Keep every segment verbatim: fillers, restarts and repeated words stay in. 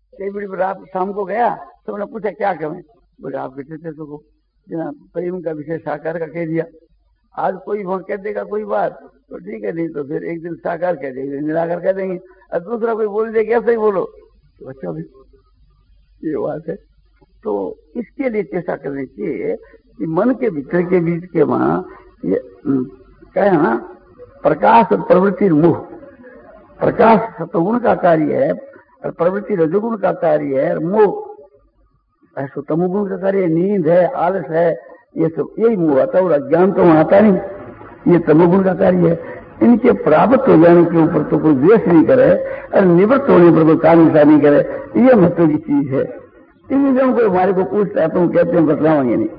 कई बड़ी रात शाम को गया तो उन्होंने पूछा क्या करें, बोले आपके थे तो जना प्रेम का विषय साकार का कह दिया। आज कोई वहां कह देगा कोई बात तो ठीक है, नहीं तो फिर एक दिन साकार कह देंगे, निराकार कह देंगे, और दूसरा कोई बोल दे कैसे ही बोलो तो अच्छा भी ये बात है। तो इसके लिए चेष्टा करनी चाहिए कि मन के भीतर के बीच के वहां ये क्या है ना, प्रकाश और प्रवृत्ति मोह। प्रकाश सतगुण का कार्य है और प्रवृत्ति रजोगुण का कार्य है, और मोह ऐसा तमोगुण का कार्य, नींद है, आलस है, ये सब यही मोह आता है। और अज्ञान तो आता नहीं, ये तमोगुण का कार्य है। इनके प्राप्त हो जाने के ऊपर तो कोई द्वेष नहीं करे और निवृत्त होने पर कोई कामना नहीं करे, ये महत्व की चीज है। इन जन को हमारे को पूछता है तो हम कहते हैं बतलाओगे नहीं।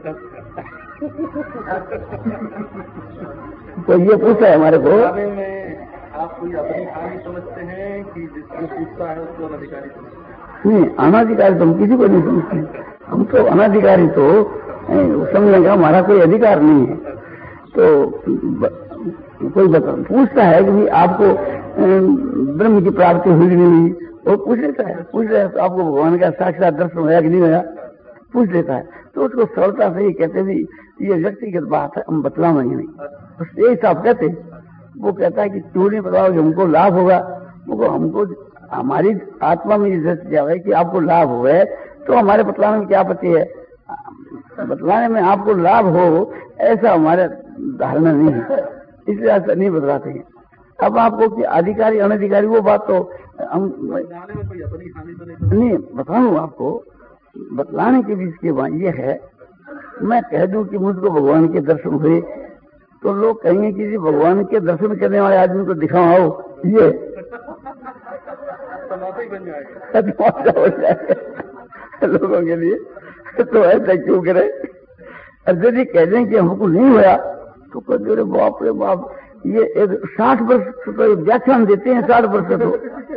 तो ये पूछा है हमारे को, आप कोई अपनी हानि समझते हैं कि जिसको पूछता है उसको अनाधिकारी समझते हैं? नहीं, अनाधिकारी तो हम किसी को नहीं समझते। हम तो अनाधिकारी तो समझने का हमारा कोई अधिकार नहीं है। तो कोई बता पूछता है कि आपको ब्रह्म की प्राप्ति हुई नहीं हुई, वो पूछ लेता है। पूछ रहे तो आपको भगवान का साक्षात दर्शन होया कि नहीं होया, पूछ लेता है। तो उसको सरलता से ही कहते भी ये व्यक्तिगत बात है, हम बतलाएंगे नहीं, बस यही साफ कहते। वो कहता है कि क्यों नहीं बताओगे, हमको लाभ होगा। वो हमको हमारी आत्मा में ये जाए कि आपको लाभ हुए तो हमारे बतलाने में क्या आपत्ति है। बतलाने में आपको लाभ हो ऐसा हमारे धारणा नहीं है, इसलिए ऐसा नहीं बतलाते हैं। अब आपको कि अधिकारी अनधिकारी वो बात तो हम बतलाने में कोई अपनी हानि तो नहीं। नहीं बताऊं आपको, बतलाने के बीच के बात ये है, मैं कह दूं कि मुझको भगवान के दर्शन हुए तो लोग कहेंगे कि जी भगवान के दर्शन करने वाले आदमी को दिखाओ, ये तमाशा ही बन जाएगा, तमाशा हो जाएगा लोगों के लिए। तो ऐसा क्यों करे। और यदि कह दें कि हमको नहीं हुआ तो कहते अरे बाप रे बाप, ये एक साठ वर्ष तो व्याख्यान देते हैं, साठ वर्ष तो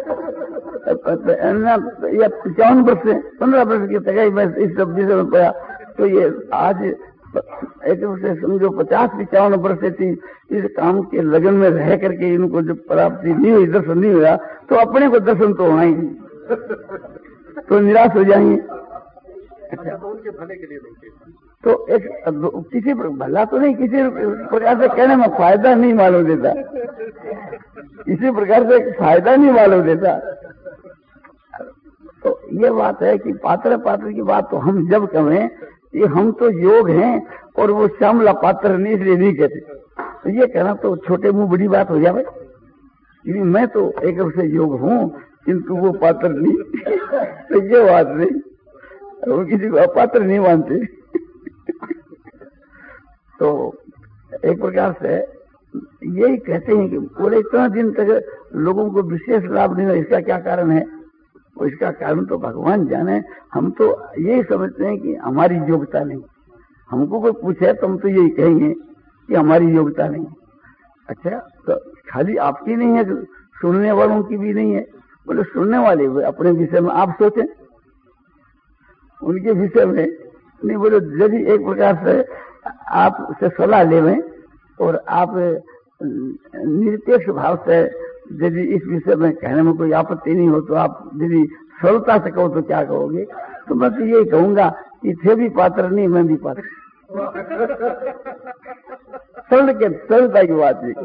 या पचावन वर्ष से पंद्रह वर्ष की तक बस इस सब विषय में पड़ा। तो ये आज एक से समझो पचास पचावन वर्ष से थी इस काम के लगन में रह करके इनको जब प्राप्ति नहीं हुई, दर्शन नहीं हुआ, तो अपने को दर्शन तो होना ही नहीं, तो निराश हो जाएंगे। अच्छा, तो उनके भले के लिए नहीं, तो एक किसी भला तो नहीं, किसी प्रकार से कहने में फायदा नहीं मालूम देता, किसी प्रकार से फायदा नहीं मालूम देता। तो ये बात है कि पात्र पात्र की बात तो हम जब कहें कि हम तो योग हैं और वो श्यामला पात्र नहीं, इसलिए नहीं कहते। तो ये कहना तो छोटे मुंह बड़ी बात हो जाए, क्योंकि मैं तो एक रूप से योग हूँ किंतु वो पात्र नहीं। तो ये बात नहीं, वो किसी को अपात्र नहीं मानते। तो एक प्रकार से यही कहते हैं कि पूरे इतना दिन तक लोगों को विशेष लाभ नहीं हुआ, इसका क्या कारण है। और इसका कारण तो भगवान जाने। हम तो यही समझते हैं कि हमारी योग्यता नहीं। हमको कोई पूछे तो हम तो यही कहेंगे कि हमारी योग्यता नहीं। अच्छा, तो खाली आपकी नहीं है, सुनने वालों की भी नहीं है। बोले सुनने वाले अपने विषय में आप सोचें, उनके विषय में नहीं। बोले यदि एक प्रकार से आप से सलाह लेवें और आप निरपेक्ष भाव से यदि इस विषय में कहने में कोई आपत्ति नहीं हो तो आप यदि सरलता से कहो तो क्या कहोगे। तो मैं तो यही कहूंगा कि थे भी पात्र नहीं, मैं भी पात्र। सरल के सरलता की बात है।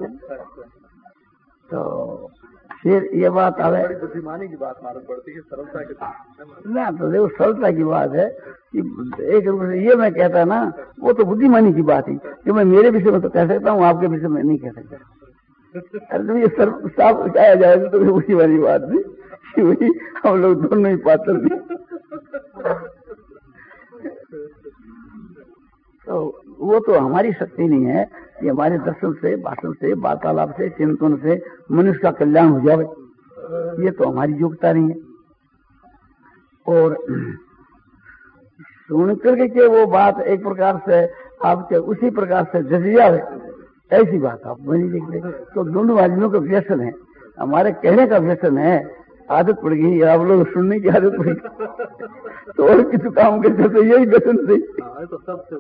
तो फिर ये बात आवे, बुद्धिमानी की बात मालूम पड़ती है, सरलता के ना। तो देखो सरलता की बात है कि एक रूप से ये मैं कहता ना, वो तो बुद्धिमानी की बात है कि मैं मेरे विषय में तो कह सकता हूँ, आपके विषय में नहीं कह सकता। अरे तो ये सर साफ कहा जाए तो बुद्धिमानी बात नहीं कि वही हम लोग दोनों ही पात्र नहीं। तो वो तो हमारी शक्ति नहीं है कि हमारे दर्शन से, भाषण से, वार्तालाप से, चिंतन से मनुष्य का कल्याण हो जाए, ये तो हमारी योग्यता नहीं है। और सुन करके के वो बात एक प्रकार से आपके उसी प्रकार से जज जाए, ऐसी बात आप बनी लिख। तो दोनों आदमियों का व्यसन है, हमारे कहने का व्यसन है, आदत पड़ गई, आप लोग सुनने की आदत पड़ गई। तो और किसी काम करते तो यही व्यसन से, तो सबसे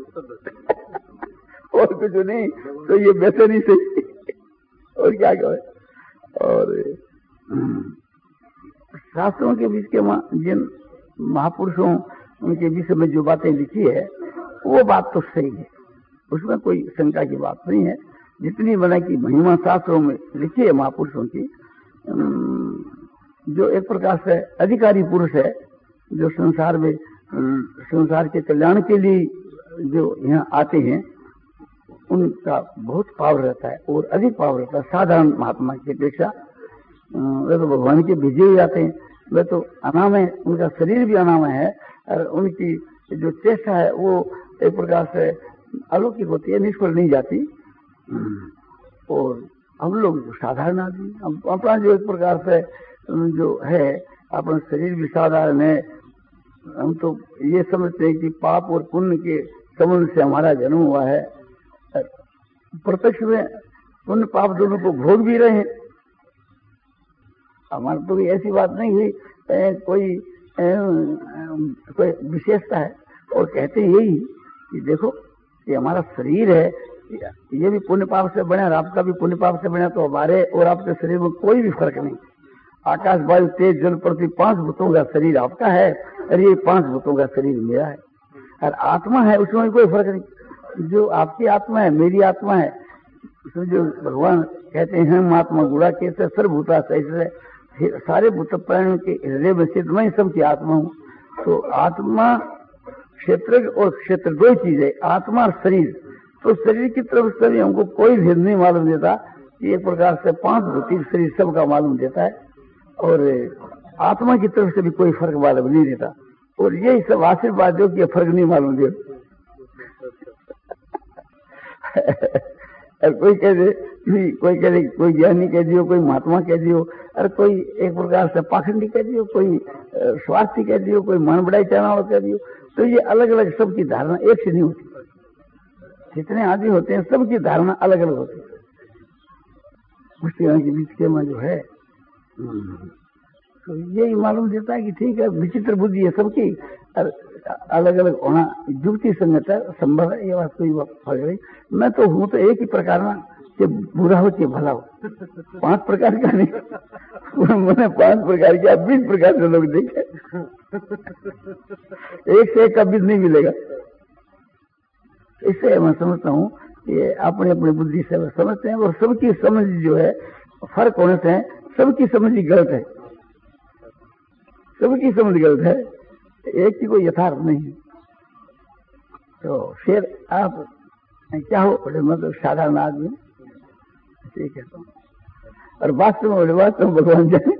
और कुछ नहीं, तो ये व्यसन ही सही। और क्या कहे। और शास्त्रों के बीच के जिन महापुरुषों उनके विषय में जो बातें लिखी है वो बात तो सही है, उसमें कोई शंका की बात नहीं है। जितनी बना की महिमा शास्त्रों में लिखी है महापुरुषों की, जो एक प्रकार से अधिकारी पुरुष है, जो संसार में संसार के कल्याण के लिए जो यहाँ आते हैं, उनका बहुत पावर रहता है और अधिक पावर रहता है साधारण महात्मा की अपेक्षा। वे तो भगवान के भेजे हुए आते हैं, वे तो अनाम है, उनका शरीर भी अनाम है और उनकी जो चेष्टा है वो एक प्रकार से अलौकिक होती है, निष्फल नहीं जाती। और हम लोग जो साधारण आदमी, अपना जो एक प्रकार से जो है अपना शरीर भी साधारण है, हम तो ये समझते हैं कि पाप और पुण्य के संबंध से हमारा जन्म हुआ है। प्रत्यक्ष में पुण्य पाप दोनों को भोग भी रहे हैं। हमारा तो ऐसी बात नहीं हुई ए, कोई ए, कोई विशेषता है। और कहते हैं यही कि देखो ये हमारा शरीर है, ये भी पुण्य पाप से बना और आपका भी पुण्य पाप से बना, तो हमारे और आपके शरीर में कोई भी फर्क नहीं। आकाश वायु तेज जल पृथ्वी पांच भूतों का शरीर आपका है और ये पांच भूतों का शरीर मेरा है। और आत्मा है उसमें भी कोई फर्क नहीं। जो आपकी आत्मा है मेरी आत्मा है, उसमें जो भगवान कहते हैं हम आत्मा गुड़ा के सर्वभूता से, सारे भूत प्राणियों के हृदय में स्थित मैं सबकी आत्मा हूँ। तो आत्मा क्षेत्र और क्षेत्र दो चीज है, आत्मा और शरीर। तो शरीर की तरफ से भी हमको कोई भेद नहीं मालूम देता, एक प्रकार से पांच भौतिक शरीर सबका मालूम देता है और आत्मा की तरफ से भी कोई फर्क मालूम नहीं देता। और यही सब आशीर्वाद हो कि फर्क नहीं मालूम दे। कोई कह दे, कोई कह दे, कोई ज्ञानी कह दियो, कोई महात्मा कह दियो, और कोई एक प्रकार से पाखंडी कह दियो, कोई स्वार्थी कह दियो, कोई मन बढ़ाई चाहना कह दियो। तो ये अलग अलग सबकी धारणा एक से नहीं होती। जितने आदमी होते हैं सबकी धारणा अलग अलग होती है। मुश्किलों के बीच के में जो है तो यही मालूम देता है कि ठीक है विचित्र बुद्धि है सबकी, और अलग अलग होना युक्ति संगत है, संभव है, ये बात कोई फर्क नहीं। मैं तो हूँ तो एक ही प्रकार ना कि बुरा हो कि भला हो, पांच प्रकार का नहीं। मैंने पांच प्रकार के बीस प्रकार से लोग देखे, एक से एक का बीज नहीं मिलेगा। इससे मैं समझता हूँ कि अपने अपने बुद्धि से समझते हैं और सबकी समझ जो है फर्क होने से सबकी समझ ही गलत है, सबकी समझ गलत है, एक की कोई यथार्थ नहीं है। तो फिर आप क्या हो, बड़े मतलब साधारण आदमी ठीक है। तो और वास्तव में वास्तव में भगवान जाने,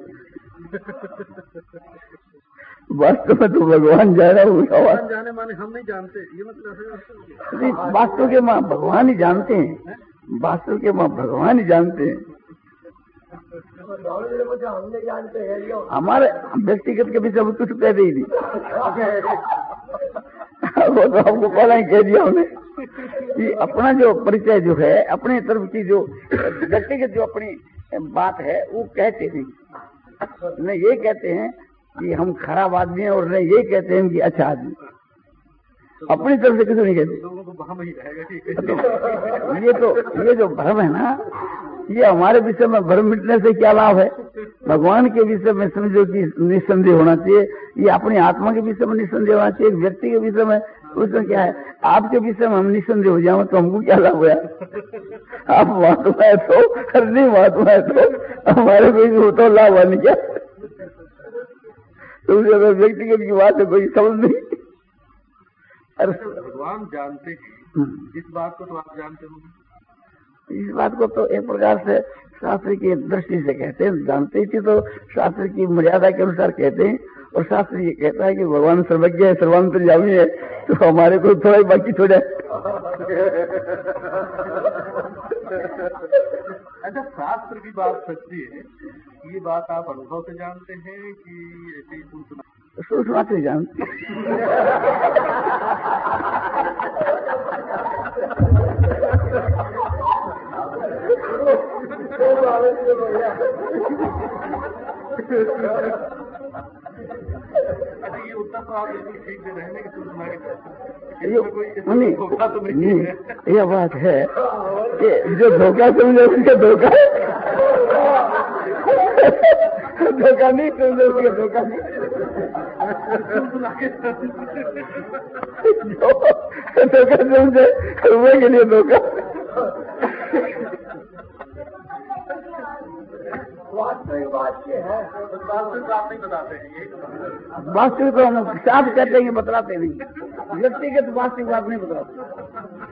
वास्तव में तो भगवान जाना हुआ, जाने माने हम नहीं जानते, ये मतलब नहीं, वास्तव के माँ भगवान ही जानते हैं, वास्तव के माँ भगवान ही जानते हैं। हमने जानते हैं हमारे व्यक्तिगत के विषय में कुछ कह दी थी, वो तो हमको पहले ही कह दिया हमने कि अपना जो परिचय जो है, अपने तरफ की जो व्यक्तिगत जो अपनी बात है वो कहते नहीं। न ये कहते हैं कि हम खराब आदमी हैं और न ये कहते हैं कि अच्छा आदमी, अपनी तरफ से किसी नहीं कहते। लोगों को भ्रम ही रहेगा तो ये तो ये जो भ्रम है ना, ये हमारे विषय में भ्रम मिटने से क्या लाभ है। भगवान के विषय में समझो कि निस्संदेह होना चाहिए, ये अपनी आत्मा के विषय में निस्संदेह होना चाहिए, एक व्यक्ति के विषय में उसमें क्या है। आपके विषय में हम निस्संदेह हो जाए तो हमको क्या लाभ हुआ। आप महात्मा है तो नहीं, महात्मा है तो हमारे कोई होता लाभ हुआ नहीं क्या। तो अगर व्यक्तिगत की बात है कोई समझ नहीं। भगवान जानते हैं इस बात को, तो आप जानते होंगे इस बात को। तो एक प्रकार से शास्त्र की दृष्टि से कहते हैं, जानते ही तो शास्त्र की मर्यादा के अनुसार कहते हैं। और शास्त्र ये कहता है कि भगवान सर्वज्ञ है, सर्वांतर्यामी है, तो हमारे को थोड़ा ही बाकी छोड़ा। अच्छा, शास्त्र की बात सच्ची है, ये बात आप अनुभव से जानते हैं कि ऐसे ही सुन सुना सुन सुना से जानते अच्छा, ये उत्तर तो आप बिल्कुल ठीक दे रहे हैं कि सुन सुना के नहीं, तो नहीं, यह बात है कि जो धोखा समझे उसका धोखा है। धोखा नहीं समझे, धोखा नहीं धोखा समझे रुपये के लिए धोखा। वास्तविक बात ये है, वास्तविक बात नहीं बताते हैं, यही वास्तविक को हम साफ कहते हैं, बतलाते नहीं। व्यक्तिगत वास्तविक बात नहीं बतलाते।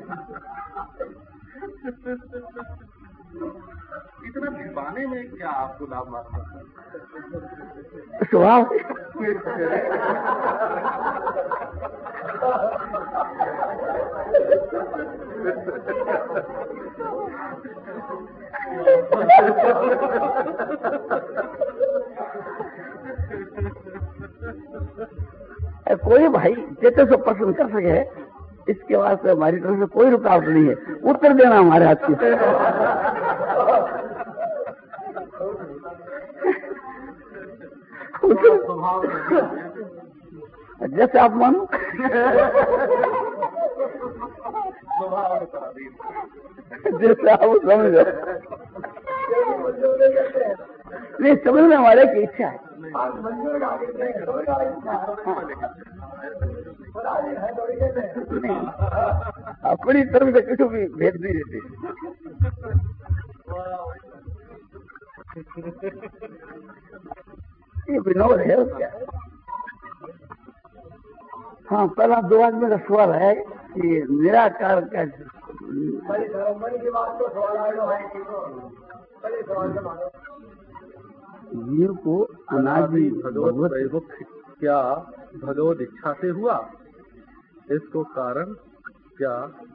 इतना छिपाने में क्या आपको लाभ मारता है? स्वभाव कोई भाई जितने से पसंद कर सके, इसके वास्ते हमारी तरफ से कोई रुकावट नहीं है। उत्तर देना हमारे हाथ की। जैसे आप मानो, जैसे आप समझो। नहीं, समझने वाले की इच्छा है। अपनी तरफ से किसी भी भेद नहीं देते। ये विनोद है क्या? हाँ, पहला दो आदमी का सवाल है कि निराकार का जीव को अनादि भगवत क्या भगवत इच्छा से हुआ? इसको कारण क्या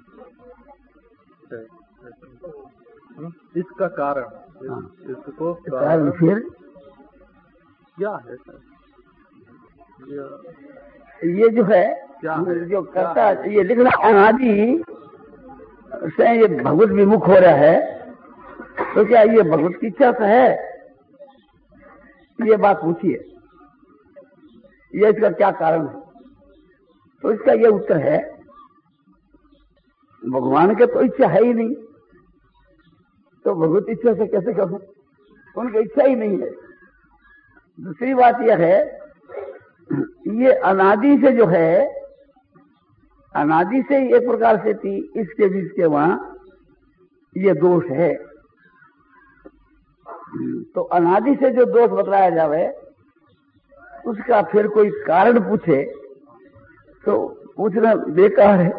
है? इसका कारण, हाँ। इसको कारण फिर क्या है? ये जो है, क्या है? जो करता है, ये लिखना अनादि से ये भगवत विमुख हो रहा है, तो क्या ये भगवत की इच्छा से है? ये बात पूछिए, ये इसका क्या कारण है? तो इसका ये उत्तर है, भगवान के तो इच्छा है ही नहीं, तो भगवत इच्छा से कैसे करूं? उनकी इच्छा ही नहीं है। दूसरी बात यह है, ये अनादि से जो है, अनादि से एक प्रकार से थी, इसके बीच के वहां ये दोष है। तो अनादि से जो दोष बतलाया जावे, उसका फिर कोई कारण पूछे तो पूछना बेकार है।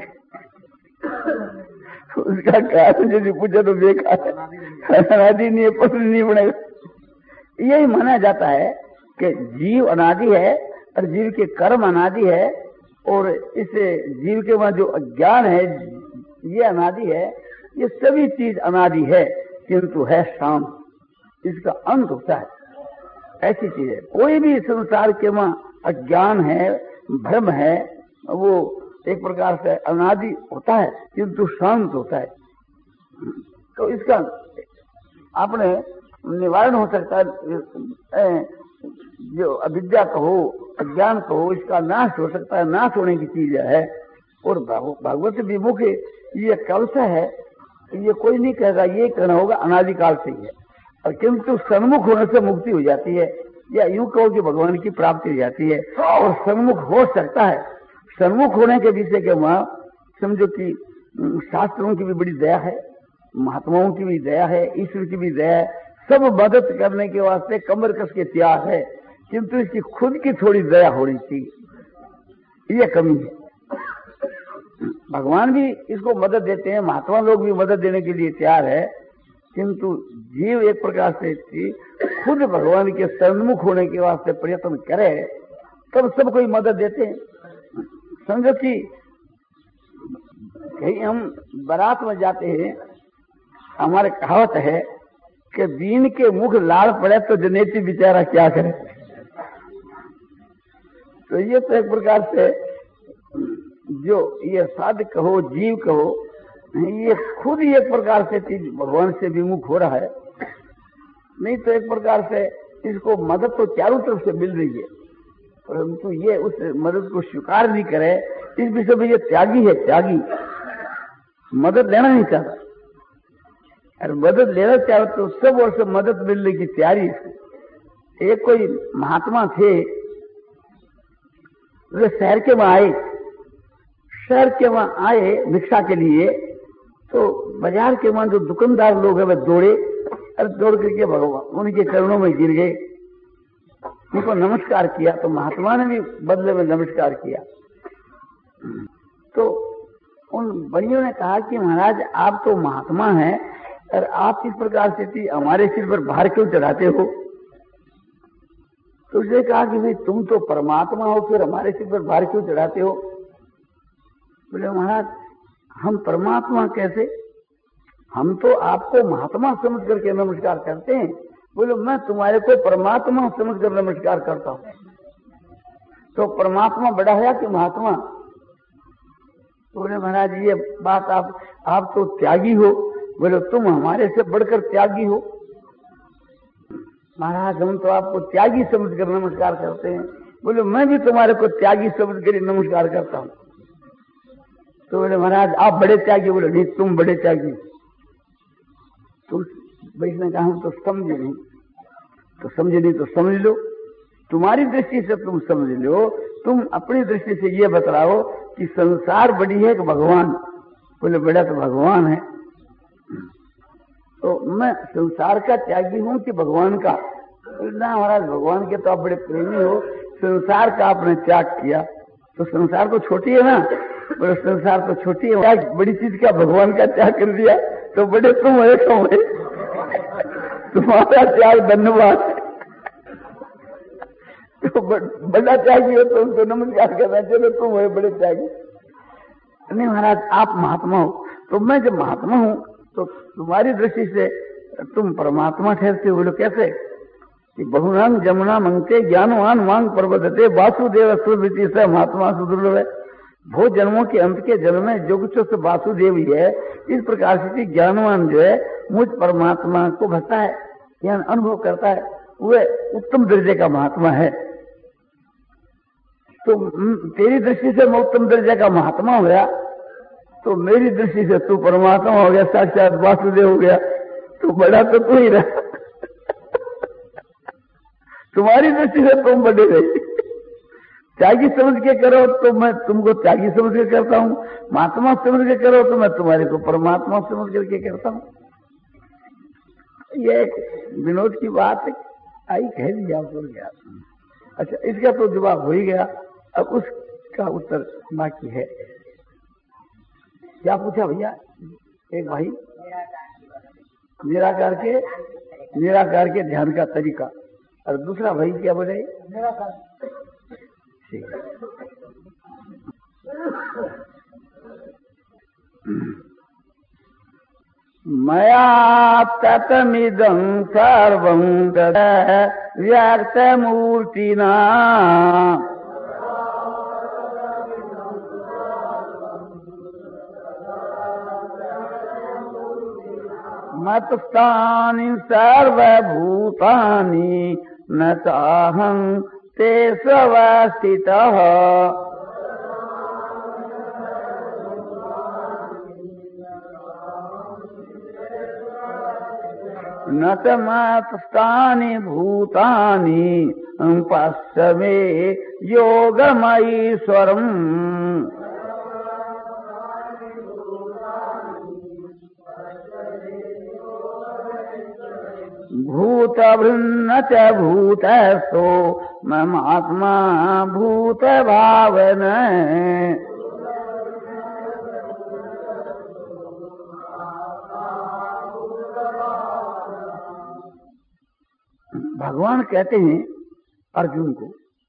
उसका कारण यदि पूछे तो बेकार है, अनादि नहीं है, प्रश्न नहीं बनेगा। यही माना जाता है कि जीव अनादि है और जीव के कर्म अनादि है, और इस जीव के वहां जो अज्ञान है ये अनादि है। ये सभी चीज अनादि है, किंतु है शांत, इसका अंत होता है। ऐसी चीज है, कोई भी संसार के वहां अज्ञान है, भ्रम है, वो एक प्रकार से अनादि होता है, किंतु शांत होता है। तो इसका अपने निवारण हो सकता है। जो अविद्या कहो, अज्ञान कहो, इसका नाश हो सकता है, नाश होने की चीज है। और भगवत विमुख ये कब से है, ये कोई नहीं कहेगा ये कहना होगा अनादिकाल से ही है। और किंतु सन्मुख होने से मुक्ति हो जाती है, या यूं कहो कि भगवान की प्राप्ति हो जाती है। और सन्मुख हो सकता है, सन्मुख होने के विषय के वहां समझो कि शास्त्रों की भी बड़ी दया है, महात्माओं की भी दया है, ईश्वर की भी दया है, सब मदद करने के वास्ते कमर कस के तैयार है, किंतु इसकी खुद की थोड़ी दया होनी चाहिए, ये कमी है। भगवान भी इसको मदद देते हैं, महात्मा लोग भी मदद देने के लिए तैयार है, किंतु जीव एक प्रकार से खुद भगवान के सन्मुख होने के वास्ते प्रयत्न करे, तब सब कोई मदद देते हैं। समझो कि कहीं हम बारात में जाते हैं, हमारे कहावत है कि दीन के मुख लाड़ पड़े तो जनेती बेचारा क्या करे। तो ये तो एक प्रकार से जो ये साध कहो, जीव कहो, ये खुद ही एक प्रकार से चीज भगवान से विमुख हो रहा है। नहीं तो एक प्रकार से इसको मदद तो चारों तरफ से मिल रही है, परंतु ये उस मदद को स्वीकार नहीं करे। इस विषय में ये त्यागी है, त्यागी मदद लेना नहीं चाहता, और मदद लेना चाहे तो सब ओर से मदद मिलने की तैयारी है। एक कोई महात्मा थे, वे शहर के वहां आए शहर के वहां आए भिक्षा के लिए। तो बाजार के वहां जो दुकानदार लोग हैं वे दौड़े और दौड़ करके भगवान उनके चरणों में गिर गए, उनको नमस्कार किया। तो महात्मा ने भी बदले में नमस्कार किया। तो उन बड़ियों ने कहा कि महाराज आप तो महात्मा हैं और आप इस प्रकार से हमारे सिर पर भार क्यों चढ़ाते हो? तो उसने कहा कि भाई तुम तो परमात्मा हो, फिर हमारे सिर पर भार क्यों चढ़ाते हो? बोले महाराज हम परमात्मा कैसे? हम तो आपको महात्मा समझ करके नमस्कार करते हैं। बोले मैं तुम्हारे को परमात्मा समझ कर नमस्कार करता हूं। तो परमात्मा बड़ा है कि महात्मा? बोले महाराज ये बात आप आप तो त्यागी हो। बोले तुम हमारे से बढ़कर त्यागी हो। महाराज हम तो आपको त्यागी समझ कर नमस्कार करते हैं। बोले मैं भी तुम्हारे को त्यागी समझ कर नमस्कार करता हूं। तो बोले महाराज आप बड़े त्यागी। बोले नहीं तुम बड़े त्यागी। तो वैष्णव कहा हम तो समझे नहीं। तो समझे नहीं तो समझ लो, तुम्हारी दृष्टि से तुम समझ लो, तुम अपनी दृष्टि से ये बतलाओ कि संसार बड़ी है कि भगवान? बोले बड़ा तो भगवान है। तो मैं संसार का त्यागी हूं कि भगवान का? ना महाराज भगवान के तो आप बड़े प्रेमी हो, संसार का आपने त्याग किया। तो संसार तो छोटी है ना? बोले संसार तो छोटी है, बड़ी चीज का भगवान का त्याग कर दिया। तो बड़े तुम है कौन है? तुम्हारा त्याग धन्यवाद। तो बड़ा त्यागी हो तो उनको नमस्कार करना चाहिए। तुम है बड़े त्यागी। नहीं महाराज आप महात्मा हो। तो मैं जब महात्मा हूं तो तुम्हारी दृष्टि से तुम परमात्मा ठहरते हो। बोलो कैसे? कि बहुनांग जमुना मंगते ज्ञानवान मांग पर्वतते वासुदेव सुवृत्ति से महात्मा सुदुर्लभ है। बहुत जन्मों के अंत के जन्म में जो कुछ वासुदेव ही है। इस प्रकार से ज्ञानवान जो है मुझ परमात्मा को भजता है, ज्ञान अनुभव करता है, वह उत्तम दर्जे का महात्मा है। तो तेरी दृष्टि से मैं उत्तम दर्जे का महात्मा हो गया, तो मेरी दृष्टि से तू परमात्मा हो गया, साक्षात वासुदेव हो गया। तो बड़ा तो तू ही रहा। तुम्हारी दृष्टि से तुम बड़े रहे। त्यागी समझ के करो तो मैं तुमको त्यागी समझ के करता हूं, महात्मा समझ के करो तो मैं तुम्हारे को परमात्मा समझ करके करता हूं। ये एक विनोद की बात है, आई कह दिया बोल गया। अच्छा इसका तो जवाब हो ही गया। अब उसका उत्तर बाकी है। क्या पूछा भैया? एक भाई निराकार के निराकार के ध्यान का तरीका, और दूसरा भाई क्या बोले? निराकार। मया ततमिदं सर्वं व्यक्तमूर्तिना मत्स्थानि सर्वभूतानि न चाहं ते स्वस्थितः। न च मत्स्थानि भूतानि पश्य मे योगमईश्वरम्। भूतभृन्न च भूतस्थो ममात्मा भूतभावन। भगवान कहते हैं अर्जुन को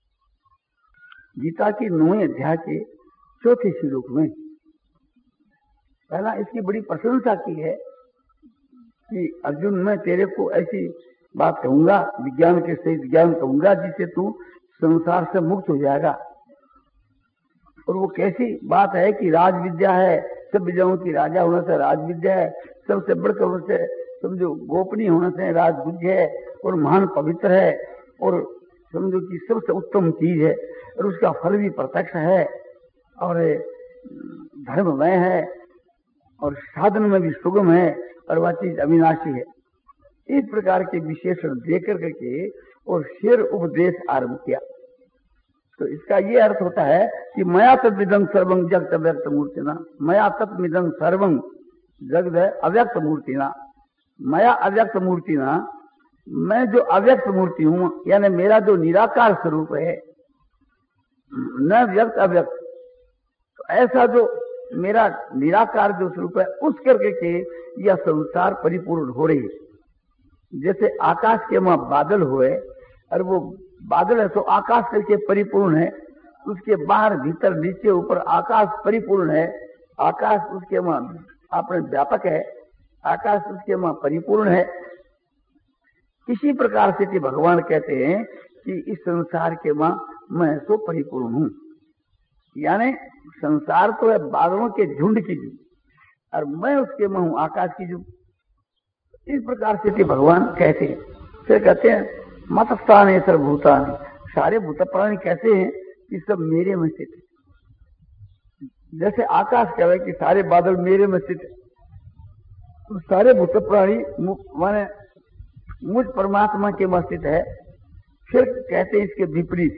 गीता की नौवें अध्याय के चौथे श्लोक में, पहला इसकी बड़ी प्रशंसा की है कि अर्जुन मैं तेरे को ऐसी बात कहूंगा, विज्ञान के सहित ज्ञान कहूंगा जिससे तू संसार से मुक्त हो जाएगा। और वो कैसी बात है कि राज विद्या है, सब विद्याओं की राजा होने से राज विद्या है, सबसे बढ़कर होने से समझो गोपनीय होने से राजगुज्य है, और महान पवित्र है, और समझो कि सबसे उत्तम चीज है, और उसका फल भी प्रत्यक्ष है, और धर्ममय है, और साधन में भी सुगम है, और वह चीज अविनाशी है। इस प्रकार के विशेषण देकर करके और फिर उपदेश आरंभ किया। तो इसका ये अर्थ होता है कि मया तद्विदं सर्वं जगत अव्यक्त मूर्तिना, मया तत्मिदं सर्वं जगत अव्यक्त मूर्तिना, मया अव्यक्त मूर्तिना, मैं जो अव्यक्त मूर्ति हूं, यानी मेरा जो निराकार स्वरूप है, न व्यक्त अव्यक्त, तो ऐसा जो मेरा निराकार जो स्वरूप है उस करके के यह संसार परिपूर्ण हो रही है। जैसे आकाश के वहां बादल हुए और वो बादल है तो आकाश करके परिपूर्ण है, उसके बाहर भीतर नीचे ऊपर आकाश परिपूर्ण है, आकाश उसके वहां अपने व्यापक है, आकाश उसके वहां परिपूर्ण है। इसी प्रकार से कि भगवान कहते हैं कि इस संसार के वहां मैं तो परिपूर्ण हूं, यानी संसार तो है बादलों के झुंड की जू और मैं उसके वहां हूं आकाश की जू। इस प्रकार से कि भगवान कहते हैं। फिर कहते हैं मतस्थान है सर्वभूतानि, सारे भूत प्राणी कैसे हैं कि सब मेरे में स्थित है। जैसे आकाश कह रहे कि सारे बादल मेरे में स्थित है, तो सारे भूत प्राणी माने मुझ परमात्मा के में स्थित है। फिर कहते हैं इसके विपरीत,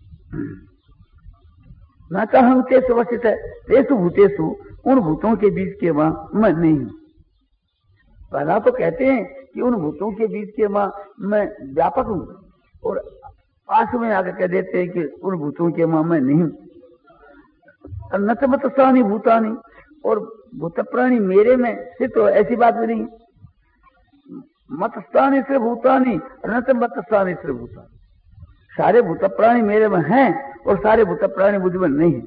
न तो हम तेसु अवस्थित है, तेसु भूतेषु, उन भूतों के बीच के वहां मैं नहीं हूं। पहला तो कहते हैं कि उन भूतों के बीच के वहां मैं व्यापक हूं, और पास में आकर कह देते हैं कि उन भूतों के वहां मैं नहीं हूं। न तो मतस्थानी भूतानी, और भूत प्राणी मेरे में स्थित हो, ऐसी बात भी नहीं। मतस्थानी से भूतानी, न तो मतस्थानी से भूतानी, सारे भूत प्राणी मेरे में हैं और सारे भूत प्राणी मुझ में नहीं है।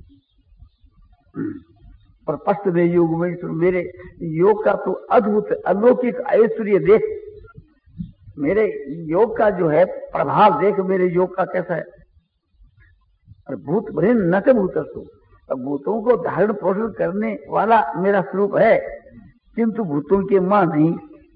और पश्च में योग में मेरे योग का तो अद्भुत अलौकिक ऐश्वर्य देख, मेरे योग का जो है प्रभाव देख, मेरे योग का कैसा है। और भूत भरे न तो भूतस्तु, भूतों को धारण पोषण करने वाला मेरा स्वरूप है, किंतु भूतों के मां नहीं।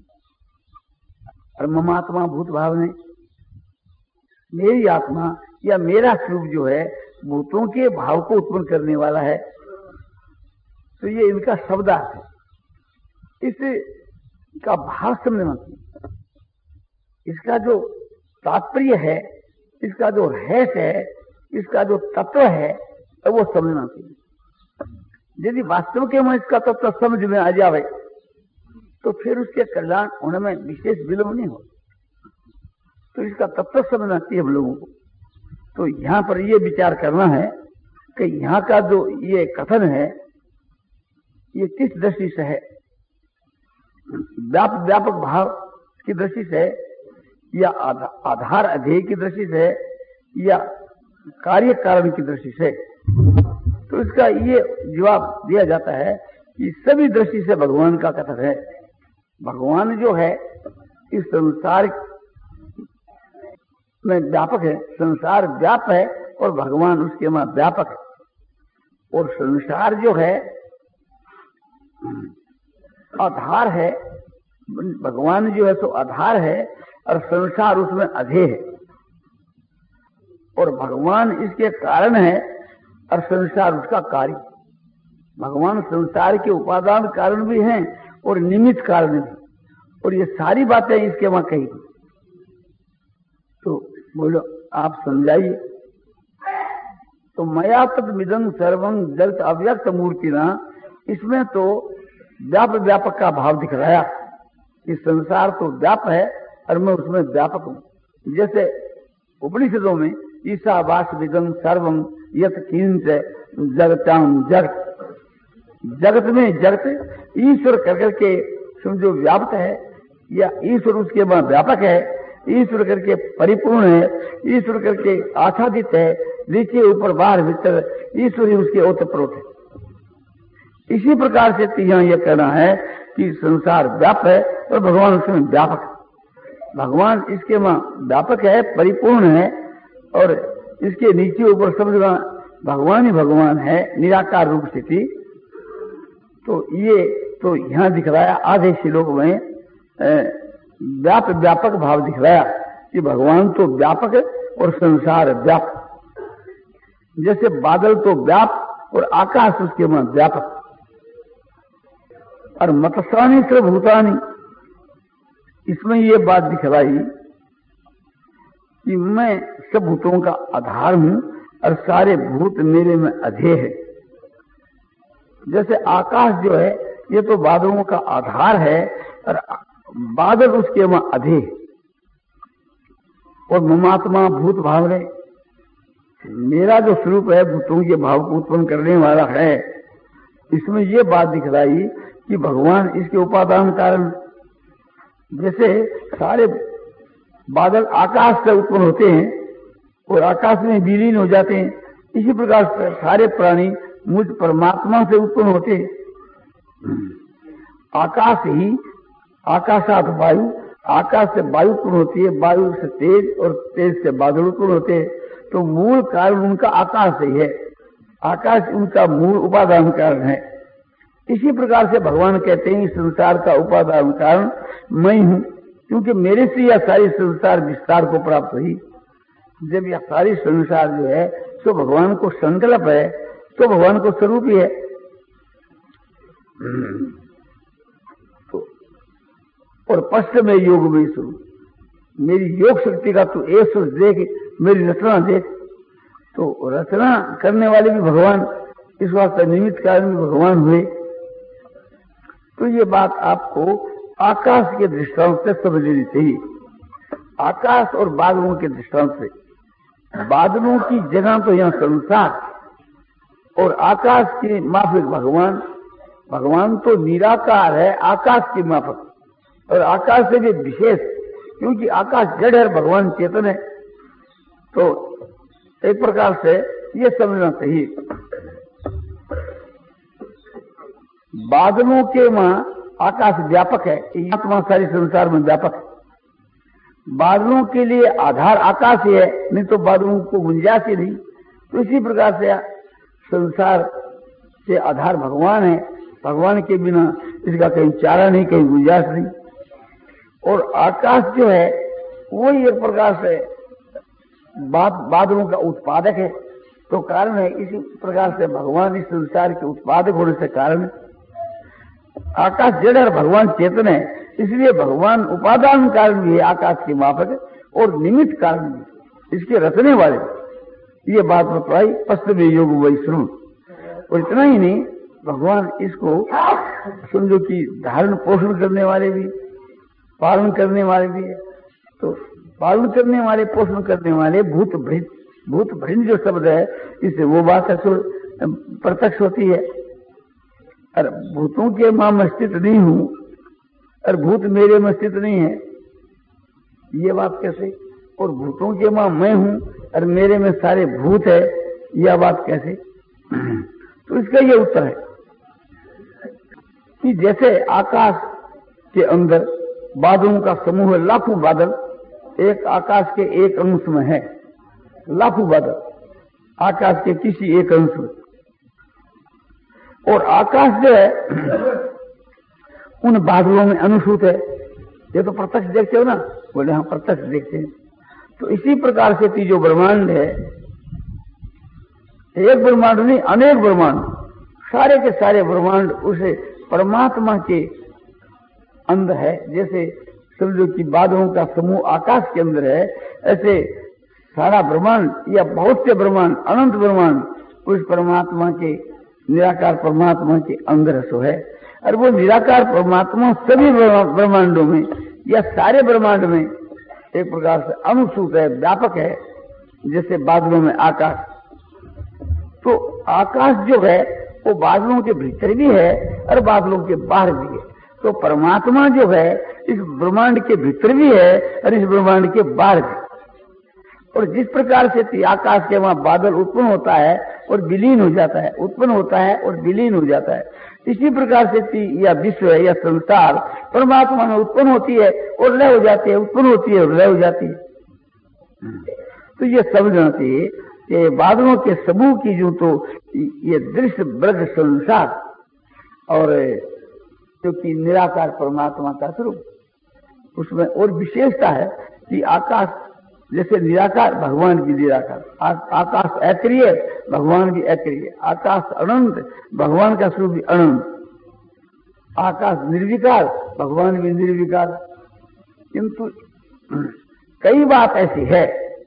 और ममात्मा भूत भाव ने, मेरी आत्मा या मेरा स्वरूप जो है भूतों के भाव को उत्पन्न करने वाला है। तो ये इनका शब्दार्थ है। इसका भाव समझना चाहिए, इसका जो तात्पर्य है, इसका जो रहस्य है, इसका जो तत्व है, तो वो समझना चाहिए। यदि वास्तव के में इसका तत्व समझ में आ जाए तो फिर उसके कल्याण होने में विशेष विलंब नहीं हो। तो इसका तत्व समझना चाहिए हम लोगों को। तो यहाँ पर ये विचार करना है कि यहाँ का जो ये कथन है ये किस दृष्टि से है, व्याप व्यापक भाव की दृष्टि से है, या आधार अध्यय की दृष्टि से है, या कार्य कारण की दृष्टि से। तो इसका ये जवाब दिया जाता है कि सभी दृष्टि से भगवान का कथन है। भगवान जो है इस संसार में व्यापक है, संसार व्याप है और भगवान उसके में व्यापक है। और संसार जो है आधार है, भगवान जो है सो आधार है और संसार उसमें अधेय है। और भगवान इसके कारण है और संसार उसका कार्य। भगवान संसार के उपादान कारण भी हैं और निमित्त कारण भी, और ये सारी बातें इसके वहां कही। तो बोलो आप समझाइए। तो मया तद्मिदं सर्वं जगत अव्यक्त मूर्तिना, इसमें तो व्याप व्यापक का भाव दिखलाया कि संसार तो व्याप है और मैं उसमें व्यापक हूं। जैसे उपनिषदों में ईशावास विदं सर्वं यत् किंच जगतां जगत, जगत में जगत ईश्वर करके के समझो व्याप्त है, या ईश्वर उसके बाद व्यापक है, ईश्वर करके परिपूर्ण है, ईश्वर करके आच्छादित है, नीचे ऊपर बाहर भीतर ईश्वर ही उसके ओतप्रोत है। इसी प्रकार से यहाँ यह कहना है कि संसार व्याप है और भगवान उसमें व्यापक है। भगवान इसके वहां व्यापक है, परिपूर्ण है, और इसके नीचे ऊपर सब जगह भगवान ही भगवान है, निराकार रूप स्थिति। तो ये तो यहाँ दिखलाया आधे श्लोक में व्याप व्यापक भाव दिखलाया कि भगवान तो व्यापक है और संसार व्यापक। जैसे बादल तो व्याप और आकाश उसके में व्यापक। और मतस्थानी से भूतानी, इसमें ये बात दिखलाई कि मैं सब भूतों का आधार हूं और सारे भूत मेरे में अधेय है। जैसे आकाश जो है ये तो बादलों का आधार है और बादल उसके वहां अधेय, और ममात्मा भूत भाव रहे, मेरा जो स्वरूप है भूतों के भाव को उत्पन्न करने वाला है। इसमें ये बात दिखलाई कि भगवान इसके उपादान कारण, जैसे सारे बादल आकाश से उत्पन्न होते हैं और आकाश में विलीन हो जाते हैं, इसी प्रकार से सारे प्राणी मुझ परमात्मा से उत्पन्न होते हैं। आकाश ही, आकाशात वायु, आकाश से वायु उत्पन्न होती है, वायु से तेज और तेज से बादल उत्पन्न होते हैं, तो मूल कारण उनका आकाश ही है। आकाश उनका मूल उपादान कारण है। इसी प्रकार से भगवान कहते हैं इस संसार का उपादान कारण मैं हूं, क्योंकि मेरे से यह सारी संसार विस्तार को प्राप्त हुई। जब यह सारी संसार जो है तो भगवान को संकल्प है, तो भगवान को स्वरूप ही है। तो और पश्चिम में योग में स्वरूप, मेरी योग शक्ति का तू एक सोच देख, मेरी रचना देख। तो रचना करने वाले भी भगवान, इस वास्ते निमित्त कारण भी भगवान हुए। तो ये बात आपको आकाश के दृष्टांत से समझ लेनी चाहिए। आकाश और बादलों के दृष्टांत से, बादलों की जगह तो यह संसार और आकाश के माफिक भगवान। भगवान तो निराकार है, आकाश के माफक, और आकाश से भी विशेष, क्योंकि आकाश जड़ है, भगवान चेतन है। तो एक प्रकार से ये समझना चाहिए, बादलों के वहां आकाश व्यापक है, आत्मा सारी संसार में व्यापक है। बादलों के लिए आधार आकाश ही है, नहीं तो बादलों को गुंजाइश ही नहीं। तो इसी प्रकार से संसार के आधार भगवान है, भगवान के बिना इसका कहीं चारा नहीं, कहीं गुंजाइश नहीं। और आकाश जो है वो एक प्रकार से बाद बादलों का उत्पादक है, तो कारण है। इसी प्रकार से भगवान इस संसार के उत्पादक होने से कारण, आकाश जड़ है, भगवान चेतन है, इसलिए भगवान उपादान कारण भी है, आकाश के माफक, और निमित्त कारण भी, इसके रचने वाले। ये बात बताई पश्चिम योग वैष्णव। और इतना ही नहीं, भगवान इसको समझो कि धारण पोषण करने वाले भी, पालन करने वाले भी है। तो पालन करने वाले, पोषण करने वाले, भूत भृत, भूत भृत जो शब्द है, इससे वो बात प्रत्यक्ष होती है। और भूतों के मां में स्थित नहीं हूं और भूत मेरे में स्थित नहीं है, ये बात कैसे? और भूतों के मां मैं हूं और मेरे में सारे भूत है, यह बात कैसे? तो इसका ये उत्तर है कि जैसे आकाश के अंदर बादलों का समूह है, लाखों बादल एक आकाश के एक अंश में है, लाखों बादल आकाश के किसी एक अंश में। और आकाश जो है उन बादलों में अनुसूत है। ये तो प्रत्यक्ष देखते हो ना, बोले हम प्रत्यक्ष देखते हैं। तो इसी प्रकार से तीजो ब्रह्मांड है, एक ब्रह्मांड नहीं, अनेक ब्रह्मांड, सारे के सारे ब्रह्मांड उसे परमात्मा के अंदर है। जैसे समझो कि बादलों का समूह आकाश के अंदर है, ऐसे सारा ब्रह्मांड या बहुत से ब्रह्मांड, अनंत ब्रह्मांड उस परमात्मा के, निराकार परमात्मा के अंदर सो है। और वो निराकार परमात्मा सभी ब्रह्मांडों में या सारे ब्रह्मांड में एक प्रकार से अनुसूत है, व्यापक है, जैसे बादलों में आकाश। तो आकाश जो है वो बादलों के भीतर भी है और बादलों के बाहर भी है। तो परमात्मा जो है इस ब्रह्मांड के भीतर भी है और इस ब्रह्मांड के बाहर भी। और जिस प्रकार से आकाश के वहां बादल उत्पन्न होता है और विलीन हो जाता है, उत्पन्न होता है और विलीन हो जाता है, इसी प्रकार से यह विश्व है, यह संसार परमात्मा में उत्पन्न होती है और लय हो जाती है, उत्पन्न होती है और लय हो जाती है। तो ये समझना चाहिए कि बादलों के समूह की जो तो ये दृश्य ब्रज संसार और क्योंकि निराकार परमात्मा का स्वरूप, उसमें और विशेषता है कि आकाश जैसे निराकार, भगवान भी निराकार, आ, आकाश अक्रिय, भगवान भी अक्रिय, आकाश अनंत, भगवान का स्वरूप भी अनंत, आकाश निर्विकार, भगवान भी निर्विकार। किंतु कई बात ऐसी है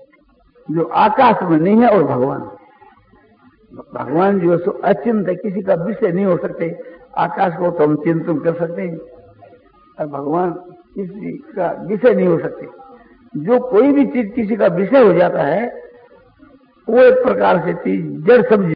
जो आकाश में नहीं है, और भगवान भगवान जो सो अचिंत है, किसी का विषय नहीं हो सकते। आकाश को तो हम चिंतन कर सकते हैं, और भगवान किसी का विषय नहीं हो सकते। जो कोई भी चीज किसी का विषय हो जाता है, वो एक प्रकार से चीज जड़ सब्जी